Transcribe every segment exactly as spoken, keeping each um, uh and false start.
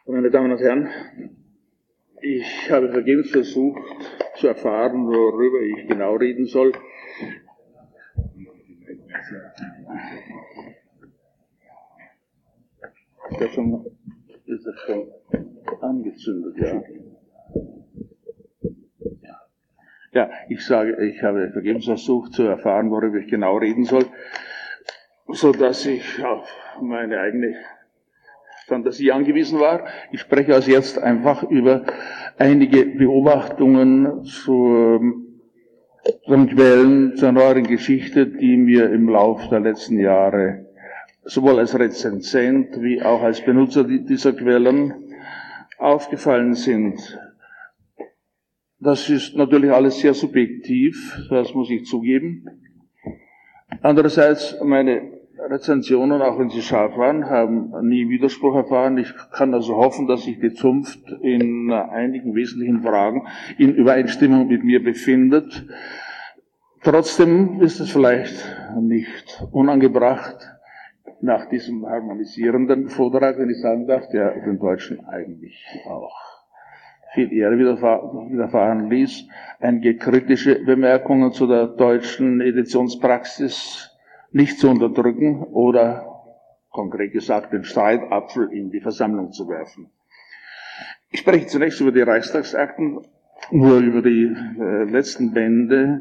Meine Damen und Herren, ich habe vergebens versucht zu erfahren, worüber ich genau reden soll. Ist das schon, ist das schon angezündet, ja? Ja, ich sage, ich habe vergebens versucht zu erfahren, worüber ich genau reden soll, so dass ich auf meine eigene Fantasie angewiesen war. Ich spreche also jetzt einfach über einige Beobachtungen zur, zum Quellen zur neueren Geschichte, die mir im Laufe der letzten Jahre sowohl als Rezensent wie auch als Benutzer dieser Quellen aufgefallen sind. Das ist natürlich alles sehr subjektiv, das muss ich zugeben. Andererseits, meine Rezensionen, auch wenn sie scharf waren, haben nie Widerspruch erfahren. Ich kann also hoffen, dass sich die Zunft in einigen wesentlichen Fragen in Übereinstimmung mit mir befindet. Trotzdem ist es vielleicht nicht unangebracht, nach diesem harmonisierenden Vortrag, wenn ich sagen darf, der den Deutschen eigentlich auch viel Ehre widerfahren ließ, einige kritische Bemerkungen zu der deutschen Editionspraxis nicht zu unterdrücken oder, konkret gesagt, den Streitapfel in die Versammlung zu werfen. Ich spreche zunächst über die Reichstagsakten, nur über die äh, letzten Bände.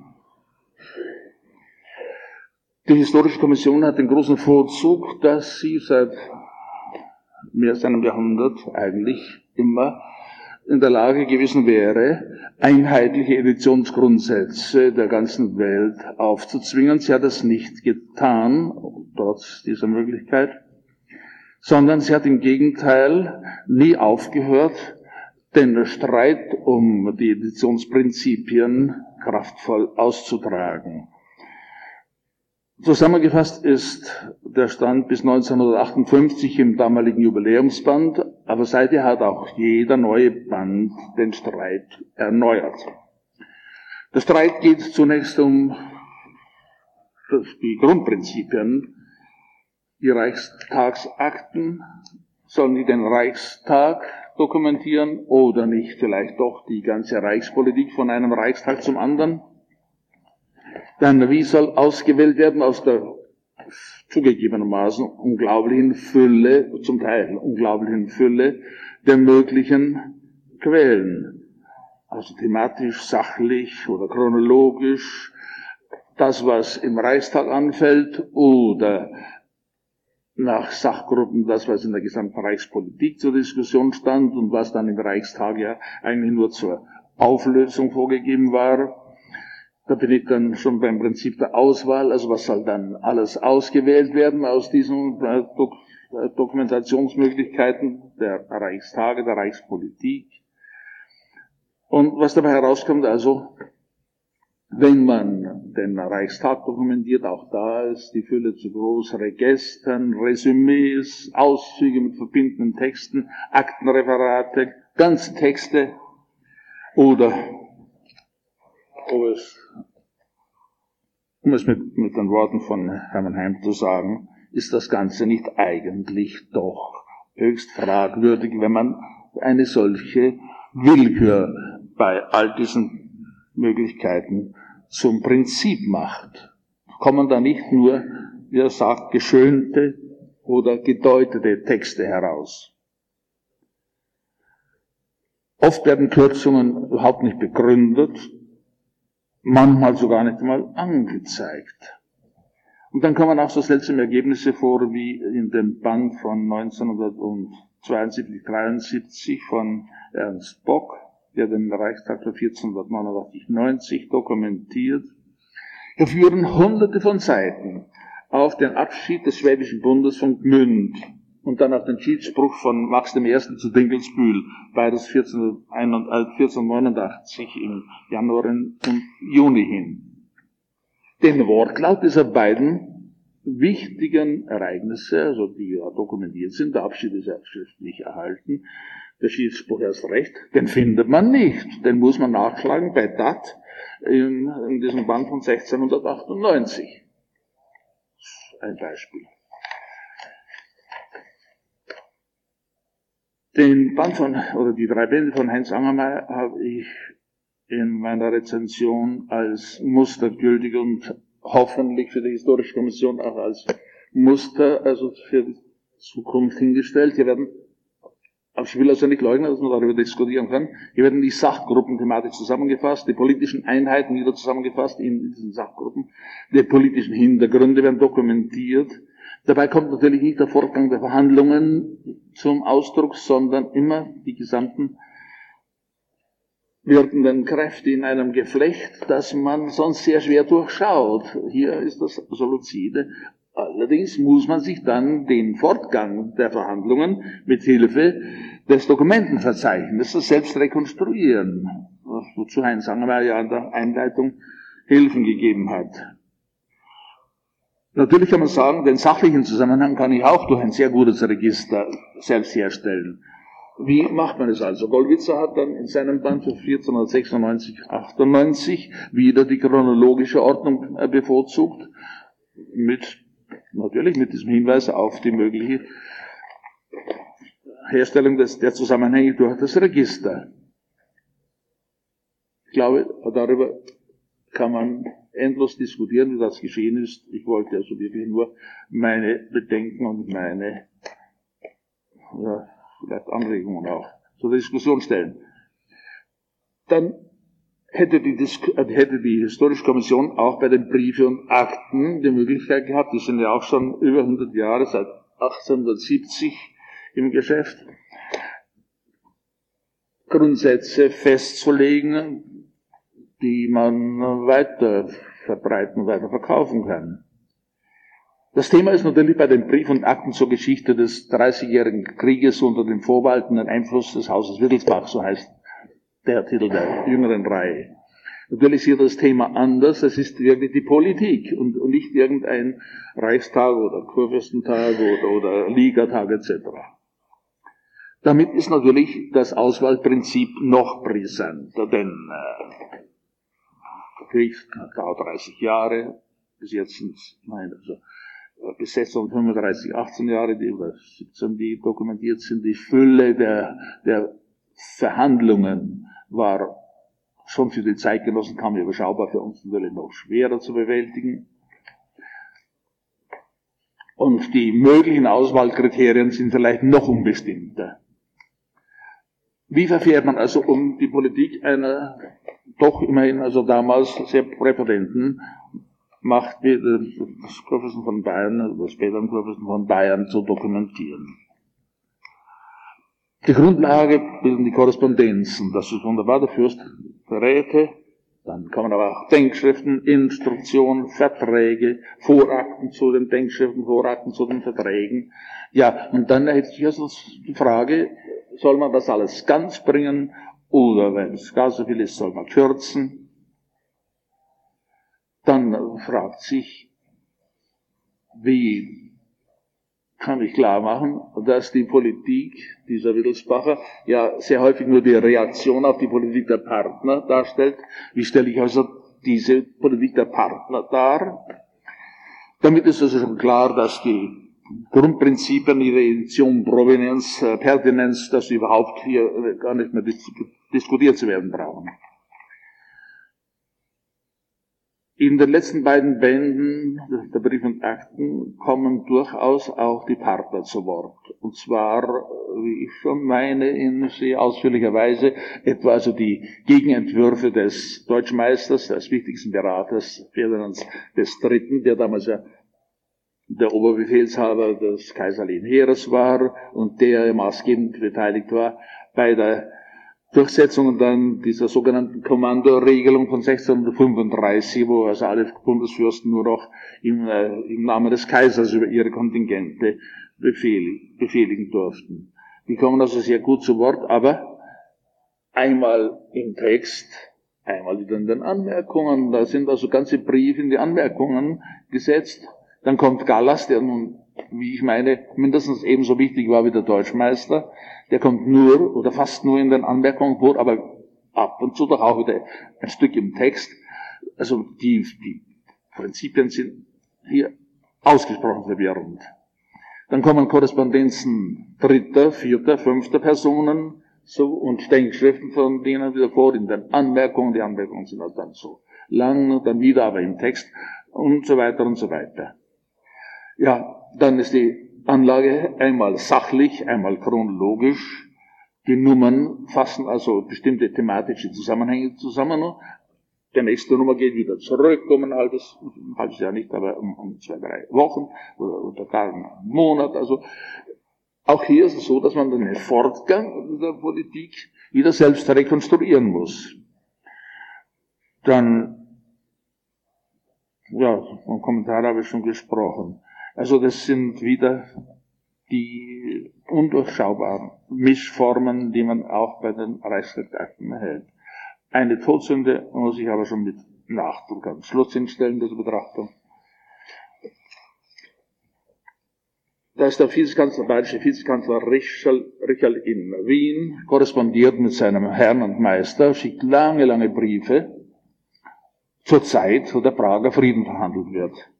Die Historische Kommission hat den großen Vorzug, dass sie seit mehr als einem Jahrhundert eigentlich immer in der Lage gewesen wäre, einheitliche Editionsgrundsätze der ganzen Welt aufzuzwingen. Sie hat das nicht getan, trotz dieser Möglichkeit, sondern sie hat im Gegenteil nie aufgehört, den Streit um die Editionsprinzipien kraftvoll auszutragen. Zusammengefasst ist der Stand bis neunzehnhundertachtundfünfzig im damaligen Jubiläumsband, aber seither hat auch jeder neue Band den Streit erneuert. Der Streit geht zunächst um die Grundprinzipien. Die Reichstagsakten, sollen die den Reichstag dokumentieren oder nicht vielleicht doch die ganze Reichspolitik von einem Reichstag zum anderen? Dann, wie soll ausgewählt werden aus der zugegebenermaßen unglaublichen Fülle, zum Teil unglaublichen Fülle der möglichen Quellen? Also thematisch, sachlich oder chronologisch, das, was im Reichstag anfällt, oder nach Sachgruppen das, was in der gesamten Reichspolitik zur Diskussion stand und was dann im Reichstag ja eigentlich nur zur Auflösung vorgegeben war. Da bin ich dann schon beim Prinzip der Auswahl, also was soll dann alles ausgewählt werden aus diesen äh, Dok äh, Dokumentationsmöglichkeiten der Reichstage, der Reichspolitik. Und was dabei herauskommt, also, wenn man den Reichstag dokumentiert, auch da ist die Fülle zu groß, Registern, Resümees, Auszüge mit verbindenden Texten, Aktenreferate, ganze Texte oder ob es, um es mit, mit den Worten von Hermann Heim zu sagen, ist das Ganze nicht eigentlich doch höchst fragwürdig, wenn man eine solche Willkür bei all diesen Möglichkeiten zum Prinzip macht. Kommen da nicht nur, wie er sagt, geschönte oder gedeutete Texte heraus. Oft werden Kürzungen überhaupt nicht begründet, manchmal sogar nicht einmal angezeigt. Und dann kommen auch so seltsame Ergebnisse vor, wie in dem Band von neunzehnhundertzweiundsiebzig, dreiundsiebzig von Ernst Bock, der den Reichstag von vierzehnhundertneunundachtzig, neunzig dokumentiert. Hier führen hunderte von Seiten auf den Abschied des Schwäbischen Bundes von Gmünd und dann auf den Schiedsspruch von Max dem Ersten zu Dinkelsbühl, beides vierzehnhundertneunundachtzig im Januar und Juni hin. Den Wortlaut dieser beiden wichtigen Ereignisse, also die ja dokumentiert sind, der Abschied ist ja schriftlich erhalten, der Schiedsspruch erst recht, den findet man nicht. Den muss man nachschlagen bei D A T in, in diesem Band von sechzehnhundertachtundneunzig. Ein Beispiel. Den Band von, oder die drei Bände von Heinz Angermayer habe ich in meiner Rezension als mustergültig und hoffentlich für die Historische Kommission auch als Muster, also für die Zukunft hingestellt. Hier werden, aber ich will also nicht leugnen, dass man darüber diskutieren kann, hier werden die Sachgruppen thematisch zusammengefasst, die politischen Einheiten wieder zusammengefasst in diesen Sachgruppen, die politischen Hintergründe werden dokumentiert. Dabei kommt natürlich nicht der Fortgang der Verhandlungen zum Ausdruck, sondern immer die gesamten wirkenden Kräfte in einem Geflecht, das man sonst sehr schwer durchschaut. Hier ist das so lucide. Allerdings muss man sich dann den Fortgang der Verhandlungen mit Hilfe des Dokumentenverzeichnisses selbst rekonstruieren, wozu Heinz Angermayer ja in der Einleitung Hilfen gegeben hat. Natürlich kann man sagen, den sachlichen Zusammenhang kann ich auch durch ein sehr gutes Register selbst herstellen. Wie macht man es also? Gollwitzer hat dann in seinem Band für vierzehnhundertsechsundneunzig achtundneunzig wieder die chronologische Ordnung bevorzugt, mit, natürlich mit diesem Hinweis auf die mögliche Herstellung des, der Zusammenhänge durch das Register. Ich glaube, darüber kann man endlos diskutieren, wie das geschehen ist. Ich wollte also wirklich nur meine Bedenken und meine, ja, vielleicht Anregungen auch zur Diskussion stellen. Dann hätte die, Dis- hätte die Historische Kommission auch bei den Briefen und Akten die Möglichkeit gehabt, die sind ja auch schon über hundert Jahre, seit achtzehnhundertsiebzig im Geschäft, Grundsätze festzulegen, die man weiter verbreiten, weiter verkaufen kann. Das Thema ist natürlich bei den Briefen und Akten zur Geschichte des Dreißigjährigen Krieges unter dem vorwaltenden Einfluss des Hauses Wittelsbach, so heißt der Titel der jüngeren Reihe. Natürlich ist hier das Thema anders, es ist wirklich die Politik und, und nicht irgendein Reichstag oder Kurfürstentag oder, oder Ligatag et cetera. Damit ist natürlich das Auswahlprinzip noch brisanter, denn äh, der Krieg dauert dreißig Jahre, bis jetzt sind es, nein, also bis sechzehnhundertfünfunddreißig, achtzehn Jahre, die, oder siebzehn, die dokumentiert sind. Die Fülle der, der Verhandlungen war schon für die Zeitgenossen kaum überschaubar, für uns natürlich noch schwerer zu bewältigen. Und die möglichen Auswahlkriterien sind vielleicht noch unbestimmter. Wie verfährt man also um die Politik einer doch immerhin also damals sehr präpotenten Macht wie das Kurfürsten von Bayern, oder das späteren Kurfürsten von Bayern zu dokumentieren? Die Grundlage bilden die Korrespondenzen. Das ist wunderbar, der Fürst Räte, dann kommen aber auch Denkschriften, Instruktionen, Verträge, Vorakten zu den Denkschriften, Vorakten zu den Verträgen. Ja, und dann erhebt sich also die Frage, soll man das alles ganz bringen, oder wenn es gar so viel ist, soll man kürzen? Dann fragt sich, wie kann ich klar machen, dass die Politik dieser Wittelsbacher ja sehr häufig nur die Reaktion auf die Politik der Partner darstellt. Wie stelle ich also diese Politik der Partner dar? Damit ist also schon klar, dass die Grundprinzipien ihrer Edition, Provenienz, Pertinenz, dass sie überhaupt hier gar nicht mehr diskutiert zu werden brauchen. In den letzten beiden Bänden der Briefe und Akten kommen durchaus auch die Partner zu Wort. Und zwar, wie ich schon meine, in sehr ausführlicher Weise, etwa also die Gegenentwürfe des Deutschmeisters, des wichtigsten Beraters Ferdinands des Dritten, der damals ja der Oberbefehlshaber des kaiserlichen Heeres war und der maßgebend beteiligt war bei der Durchsetzung dann dieser sogenannten Kommandoregelung von sechzehnhundertfünfunddreißig, wo also alle Bundesfürsten nur noch im, äh, im Namen des Kaisers über ihre Kontingente befehl, befehligen durften. Die kommen also sehr gut zu Wort, aber einmal im Text, einmal wieder in den Anmerkungen. Da sind also ganze Briefe in die Anmerkungen gesetzt. Dann kommt Gallas, der nun, wie ich meine, mindestens ebenso wichtig war wie der Deutschmeister. Der kommt nur oder fast nur in den Anmerkungen vor, aber ab und zu doch auch wieder ein Stück im Text. Also die, die Prinzipien sind hier ausgesprochen verwirrend. Dann kommen Korrespondenzen dritter, vierter, fünfter Personen, so, und Denkschriften von denen wieder vor in den Anmerkungen. Die Anmerkungen sind halt dann so lang, dann wieder aber im Text und so weiter und so weiter. Ja, dann ist die Anlage einmal sachlich, einmal chronologisch. Die Nummern fassen also bestimmte thematische Zusammenhänge zusammen. Die nächste Nummer geht wieder zurück um ein halbes, ein halbes Jahr nicht, aber um, um zwei, drei Wochen oder, oder gar einen Monat. Also auch hier ist es so, dass man den Fortgang der Politik wieder selbst rekonstruieren muss. Dann, ja, vom Kommentar habe ich schon gesprochen. Also das sind wieder die undurchschaubaren Mischformen, die man auch bei den Reichstagsakten erhält. Eine Todsünde muss ich aber schon mit Nachdruck am Schluss hinstellen, diese Betrachtung. Da ist der Vizekanzler, bayerische Vizekanzler Richel, Richel in Wien, korrespondiert mit seinem Herrn und Meister, schickt lange, lange Briefe zur Zeit, wo der Prager Frieden verhandelt wird.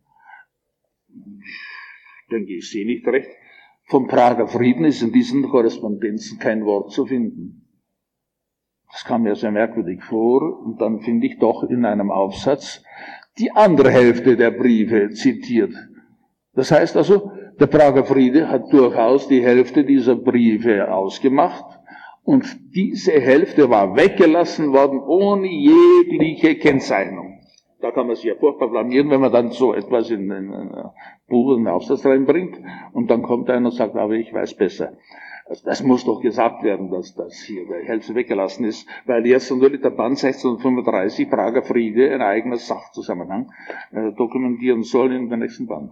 Ich denke, ich sehe nicht recht. Vom Prager Frieden ist in diesen Korrespondenzen kein Wort zu finden. Das kam mir sehr merkwürdig vor, und dann finde ich doch in einem Aufsatz die andere Hälfte der Briefe zitiert. Das heißt also, der Prager Friede hat durchaus die Hälfte dieser Briefe ausgemacht, und diese Hälfte war weggelassen worden ohne jegliche Kennzeichnung. Da kann man sich ja furchtbar blamieren, wenn man dann so etwas in ein Buch, in einen Aufsatz reinbringt, und dann kommt einer und sagt, aber ich weiß besser. Also das muss doch gesagt werden, dass das hier die Hälfte weggelassen ist, weil jetzt natürlich der Band sechzehnhundertfünfunddreißig, Prager Friede, ein eigener Sachzusammenhang, äh, dokumentieren soll in der nächsten Band.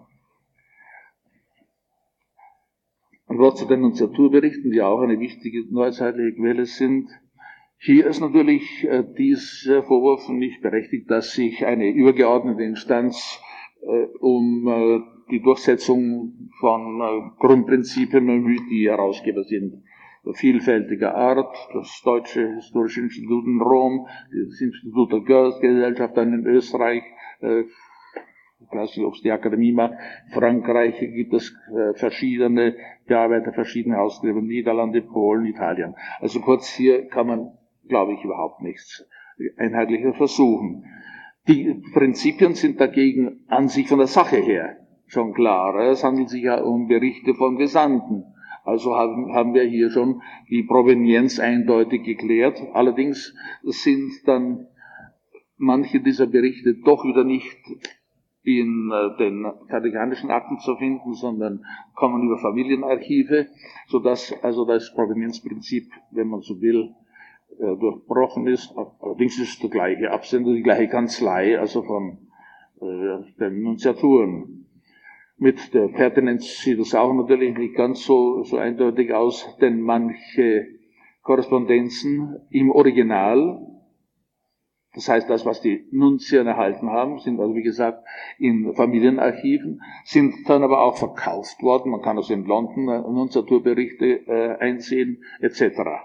Ein Wort zu den Nunziaturberichten, die auch eine wichtige neuzeitliche Quelle sind. Hier ist natürlich äh, dieser Vorwurf nicht berechtigt, dass sich eine übergeordnete Instanz äh, um äh, die Durchsetzung von äh, Grundprinzipien bemüht, die Herausgeber sind vielfältiger Art. Das Deutsche Historische Institut in Rom, das Institut der Goethe-Gesellschaft dann in Österreich, äh, ich weiß nicht, ob es die Akademie macht. Frankreich gibt es äh, verschiedene Bearbeiter, verschiedene Ausgeber, Niederlande, Polen, Italien. Also kurz, hier kann man, glaube ich, überhaupt nichts einheitlicher versuchen. Die Prinzipien sind dagegen an sich von der Sache her schon klar. Es handelt sich ja um Berichte von Gesandten. Also haben, haben wir hier schon die Provenienz eindeutig geklärt. Allerdings sind dann manche dieser Berichte doch wieder nicht in äh, den vatikanischen Akten zu finden, sondern kommen über Familienarchive, sodass also das Provenienzprinzip, wenn man so will, äh, durchbrochen ist. Allerdings ist es der gleiche Absender, die gleiche Kanzlei, also von äh, den Nunziaturen. Mit der Pertinenz sieht es auch natürlich nicht ganz so, so eindeutig aus, denn manche Korrespondenzen im Original, das heißt, das, was die Nunzien erhalten haben, sind also, wie gesagt, in Familienarchiven, sind dann aber auch verkauft worden. Man kann also in London Nunziaturberichte äh, einsehen, et cetera.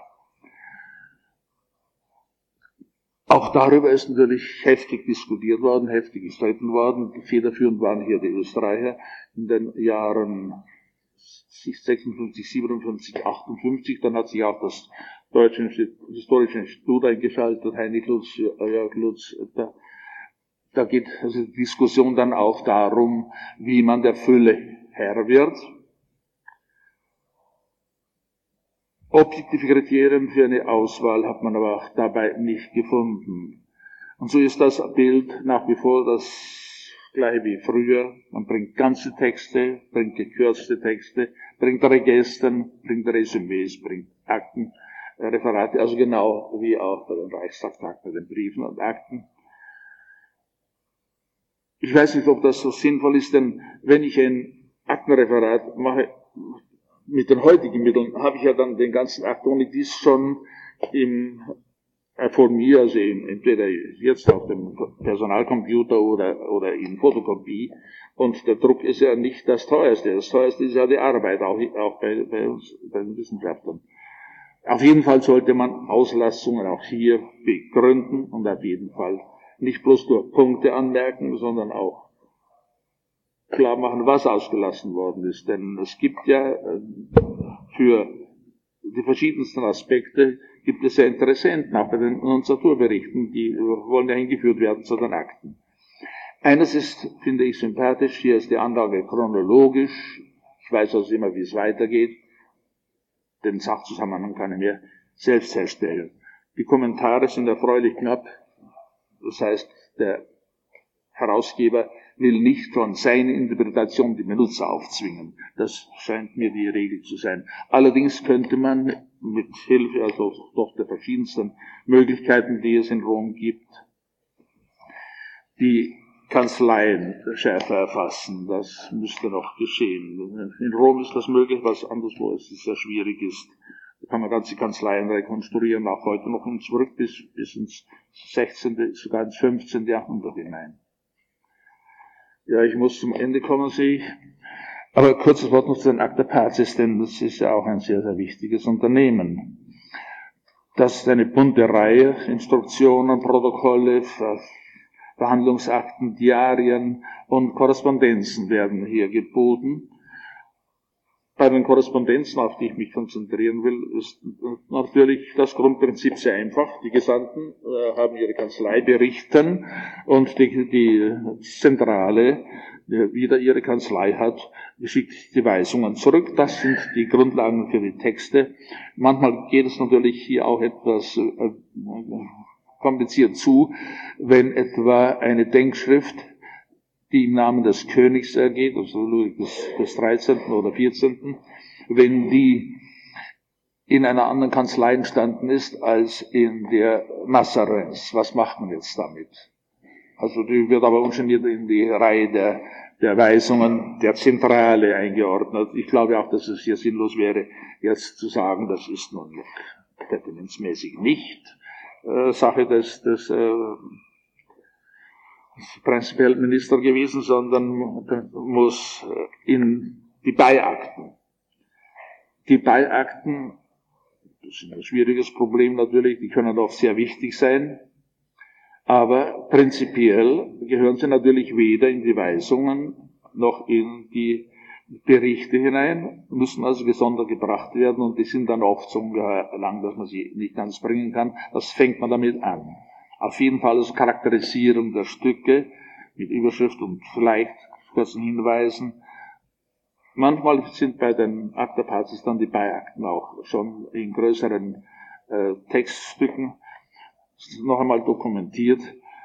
Auch darüber ist natürlich heftig diskutiert worden, heftig gestritten worden. Federführend waren hier die Österreicher in den Jahren sechsundfünfzig, siebenundfünfzig, achtundfünfzig. Dann hat sich auch das Deutsche Historische Institut eingeschaltet, Heinrich Lutz, Jörg Lutz. Da, da geht also die Diskussion dann auch darum, wie man der Fülle Herr wird. Objektive Kriterien für eine Auswahl hat man aber auch dabei nicht gefunden. Und so ist das Bild nach wie vor das gleiche wie früher. Man bringt ganze Texte, bringt gekürzte Texte, bringt Registern, bringt Resümees, bringt Akten, Referate, also genau wie auch bei den Reichstagsakten, bei den Briefen und Akten. Ich weiß nicht, ob das so sinnvoll ist, denn wenn ich ein Aktenreferat mache, mit den heutigen Mitteln habe ich ja dann den ganzen Akt ohne dies schon im, äh, von mir, also in, entweder jetzt auf dem Personalcomputer oder, oder in Fotokopie. Und der Druck ist ja nicht das teuerste. Das teuerste ist ja die Arbeit, auch, auch bei, bei uns, bei den Wissenschaftlern. Auf jeden Fall sollte man Auslassungen auch hier begründen und auf jeden Fall nicht bloß durch Punkte anmerken, sondern auch klar machen, was ausgelassen worden ist. Denn es gibt ja für die verschiedensten Aspekte, gibt es ja Interessenten, auch bei den Nunciaturberichten, die wollen ja hingeführt werden zu den Akten. Eines ist, finde ich, sympathisch, hier ist die Anlage chronologisch, ich weiß also immer, wie es weitergeht, den Sachzusammenhang kann ich mir selbst herstellen. Die Kommentare sind erfreulich knapp, das heißt, der Herausgeber will nicht von seiner Interpretation die Benutzer aufzwingen. Das scheint mir die Regel zu sein. Allerdings könnte man mit Hilfe also doch der verschiedensten Möglichkeiten, die es in Rom gibt, die Kanzleien schärfer erfassen. Das müsste noch geschehen. In Rom ist das möglich, was anderswo es sehr schwierig ist. Da kann man ganze Kanzleien rekonstruieren, auch heute noch zurück bis, bis ins sechzehnte, sogar ins fünfzehnte Jahrhundert hinein. Ja, ich muss zum Ende kommen, sehe ich. Aber kurzes Wort noch zu den Acta Paces, denn das ist ja auch ein sehr, sehr wichtiges Unternehmen. Das ist eine bunte Reihe, Instruktionen, Protokolle, Verhandlungsakten, Diarien und Korrespondenzen werden hier geboten. Bei den Korrespondenzen, auf die ich mich konzentrieren will, ist natürlich das Grundprinzip sehr einfach. Die Gesandten äh, haben ihre Kanzlei berichten und die, die Zentrale, die wieder ihre Kanzlei hat, schickt die Weisungen zurück. Das sind die Grundlagen für die Texte. Manchmal geht es natürlich hier auch etwas äh, kompliziert zu, wenn etwa eine Denkschrift, die im Namen des Königs ergeht, also Ludwig des, des dreizehnten oder vierzehnten, wenn die in einer anderen Kanzlei entstanden ist als in der Mazarins. Was macht man jetzt damit? Also die wird aber ungeniert in die Reihe der, der Weisungen der Zentrale eingeordnet. Ich glaube auch, dass es hier sinnlos wäre, jetzt zu sagen, das ist nun pertinenzmäßig nicht äh, Sache des, des äh, prinzipiell Minister gewesen, sondern muss in die Beiakten. Die Beiakten, das ist ein schwieriges Problem natürlich, die können auch sehr wichtig sein, aber prinzipiell gehören sie natürlich weder in die Weisungen noch in die Berichte hinein, müssen also gesondert gebracht werden und die sind dann oft so ungeheuer lang, dass man sie nicht ganz bringen kann. Das fängt man damit an. Auf jeden Fall als Charakterisierung der Stücke mit Überschrift und vielleicht kurzen Hinweisen. Manchmal sind bei den Acta Paces dann die Beiakten auch schon in größeren äh, Textstücken noch einmal dokumentiert.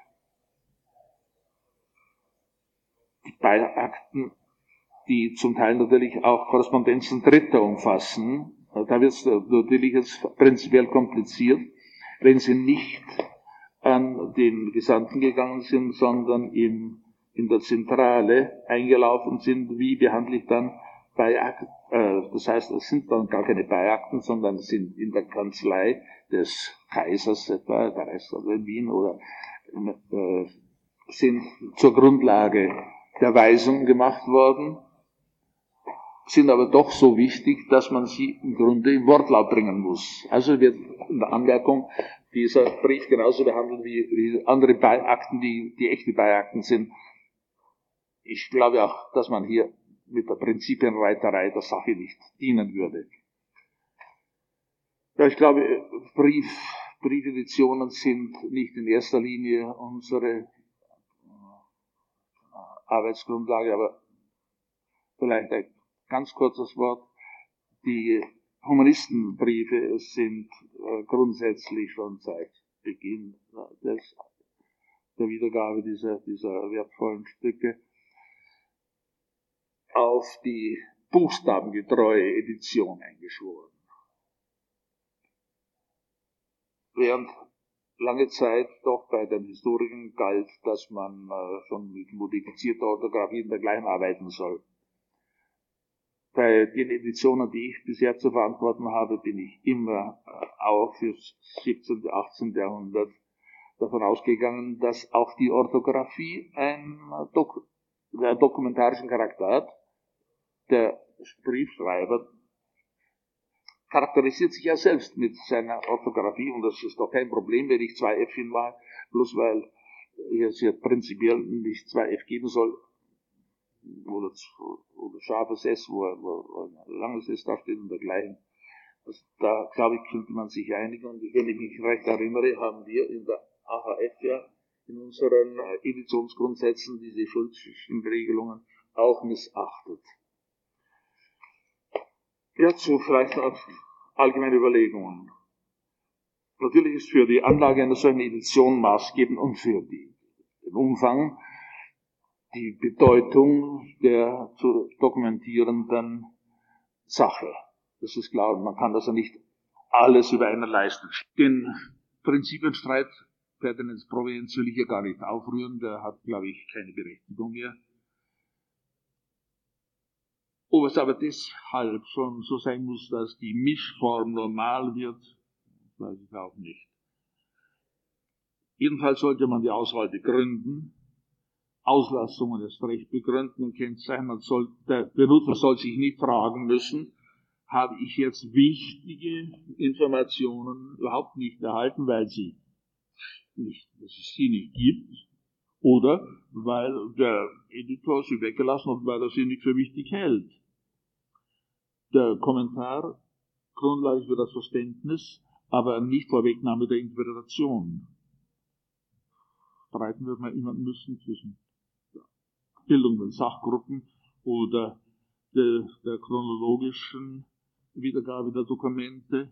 Die Beiakten, die zum Teil natürlich auch Korrespondenzen Dritter umfassen, da wird es natürlich jetzt prinzipiell kompliziert, wenn sie nicht an den Gesandten gegangen sind, sondern in, in der Zentrale eingelaufen sind. Wie behandle ich dann Beiakten? Äh, das heißt, es sind dann gar keine Beiakten, sondern sind in der Kanzlei des Kaisers etwa, der Reichsrat in Wien, oder äh, sind zur Grundlage der Weisung gemacht worden, sind aber doch so wichtig, dass man sie im Grunde im Wortlaut bringen muss. Also wird in der Anmerkung dieser Brief genauso behandelt wie, wie andere Beiakten, die, die echte Beiakten sind. Ich glaube auch, dass man hier mit der Prinzipienreiterei der Sache nicht dienen würde. Ja, ich glaube, Brief, Briefeditionen sind nicht in erster Linie unsere Arbeitsgrundlage, aber vielleicht ein ganz kurzes Wort. Die Humanistenbriefe sind äh, grundsätzlich schon seit Beginn des, der Wiedergabe dieser, dieser wertvollen Stücke auf die buchstabengetreue Edition eingeschworen. Während lange Zeit doch bei den Historikern galt, dass man äh, schon mit modifizierter Orthographie und dergleichen arbeiten soll. Bei den Editionen, die ich bisher zu verantworten habe, bin ich immer äh, auch fürs siebzehnte, achtzehnte Jahrhundert davon ausgegangen, dass auch die Orthographie einen Dok äh, dokumentarischen Charakter hat. Der Briefschreiber charakterisiert sich ja selbst mit seiner Orthographie, und das ist doch kein Problem, wenn ich zwei F hinmache, bloß weil es ja prinzipiell nicht zwei F geben soll. oder, oder scharfes S, wo, wo, wo ein langes S da steht und dergleichen. Also da, glaube ich, könnte man sich einigen. Und wenn ich mich recht erinnere, haben wir in der A H F ja in unseren Editionsgrundsätzen diese Schuldregelungen auch missachtet. Ja, zu vielleicht noch allgemeine Überlegungen. Natürlich ist für die Anlage einer solchen Edition maßgebend und für die, den Umfang die Bedeutung der zu dokumentierenden Sache. Das ist klar, und man kann das ja nicht alles über einen leisten. Den Prinzipienstreit Pertinenz Provenienz will ich hier gar nicht aufrühren, der hat, glaube ich, keine Berechtigung mehr. Ob es aber deshalb schon so sein muss, dass die Mischform normal wird, weiß ich auch nicht. Jedenfalls sollte man die Auswahl begründen, Auslassungen erst recht begründen und kennzeichnen. Man soll, der Benutzer soll sich nicht fragen müssen, habe ich jetzt wichtige Informationen überhaupt nicht erhalten, weil sie nicht, dass es sie nicht gibt, oder weil der Editor sie weggelassen hat, weil er sie nicht für wichtig hält. Der Kommentar Grundlage für das Verständnis, aber nicht Vorwegnahme der Interpretation. Streiten wird man immer müssen zwischen der Bildung von Sachgruppen oder der, der chronologischen Wiedergabe der Dokumente.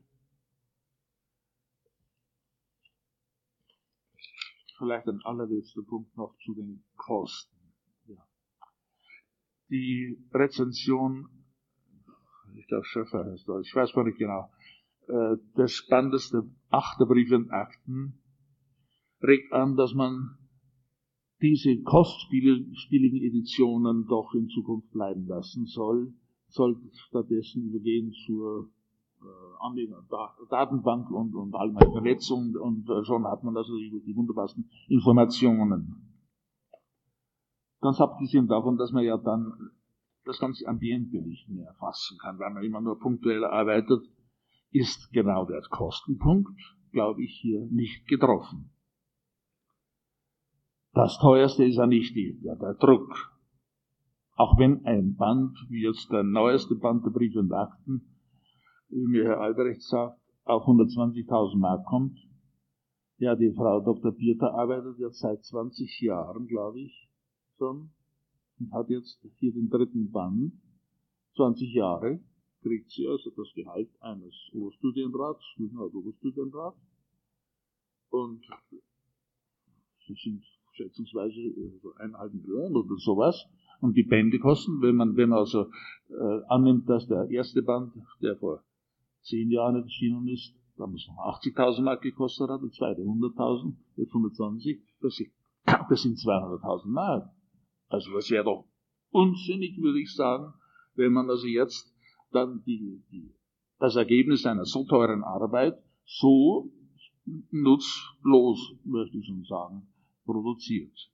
Vielleicht ein allerletzter Punkt noch zu den Kosten. Ja. Die Rezension, ich glaube Schöffer heißt das, ich weiß mal nicht genau, äh, des Bandes der Achterbriefe und Akten regt an, dass man diese kostspieligen Editionen doch in Zukunft bleiben lassen soll, soll stattdessen übergehen zur äh, Anleger, da, Datenbank und, und allgemeine Vernetzung, und äh, schon hat man also die, die wunderbarsten Informationen. Ganz abgesehen davon, dass man ja dann das ganze Ambiente nicht mehr erfassen kann, weil man immer nur punktuell arbeitet, ist genau der Kostenpunkt, glaube ich, hier nicht getroffen. Das teuerste ist ja nicht die, ja, der Druck. Auch wenn ein Band, wie jetzt der neueste Band der Briefe und Akten, wie mir Herr Albrecht sagt, auf hundertzwanzigtausend Mark kommt. Ja, die Frau Doktor Bierter arbeitet jetzt seit zwanzig Jahren, glaube ich, schon, und hat jetzt hier den dritten Band, zwanzig Jahre, kriegt sie also das Gehalt eines Oberstudienrats, also Oberstudienrat, und das sind schätzungsweise so eineinhalb Millionen oder sowas. Und die Bände kosten, wenn man, wenn man also äh, annimmt, dass der erste Band, der vor zehn Jahren erschienen ist, damals noch achtzigtausend Mark gekostet hat, der zweite hunderttausend, jetzt hundertzwanzig, das sind, das sind zweihunderttausend Mark. Also das wäre doch unsinnig, würde ich sagen, wenn man also jetzt dann die, die, das Ergebnis einer so teuren Arbeit so nutzlos, möchte ich schon sagen, produziert.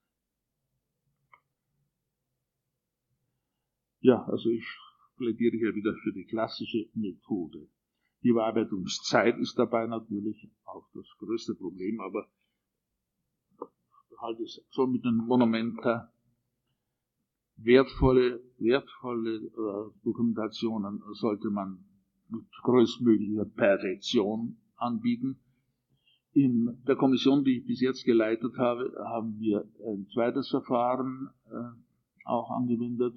Ja, also ich plädiere hier wieder für die klassische Methode. Die Bearbeitungszeit ist dabei natürlich auch das größte Problem, aber halt es so mit den Monumenta wertvolle, wertvolle äh, Dokumentationen sollte man mit größtmöglicher Perfektion anbieten. In der Kommission, die ich bis jetzt geleitet habe, haben wir ein zweites Verfahren äh, auch angewendet.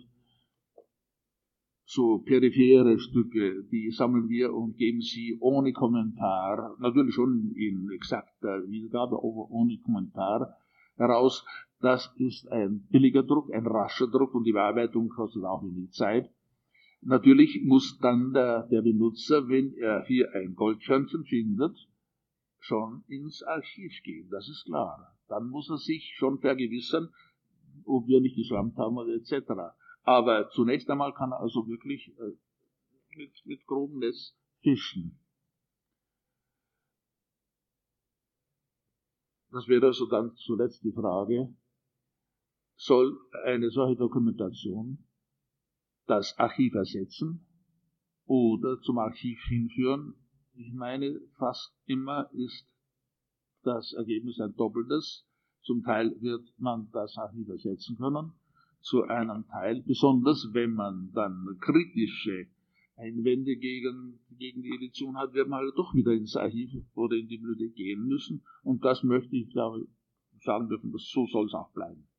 So periphere Stücke, die sammeln wir und geben sie ohne Kommentar, natürlich schon in exakter Wiedergabe, aber ohne Kommentar heraus. Das ist ein billiger Druck, ein rascher Druck, und die Bearbeitung kostet auch wenig Zeit. Natürlich muss dann der, der Benutzer, wenn er hier ein Goldkörnchen findet, schon ins Archiv gehen, das ist klar. Dann muss er sich schon vergewissern, ob wir nicht geschlampt haben oder et cetera. Aber zunächst einmal kann er also wirklich äh, mit, mit grobem Netz fischen. Das wäre also dann zuletzt die Frage, soll eine solche Dokumentation das Archiv ersetzen oder zum Archiv hinführen? Ich meine, fast immer ist das Ergebnis ein doppeltes. Zum Teil wird man das Archiv ersetzen können, zu einem Teil, besonders wenn man dann kritische Einwände gegen, gegen die Edition hat, wird man halt doch wieder ins Archiv oder in die Bibliothek gehen müssen. Und das möchte ich, glaube ich, sagen dürfen, dass so soll es auch bleiben.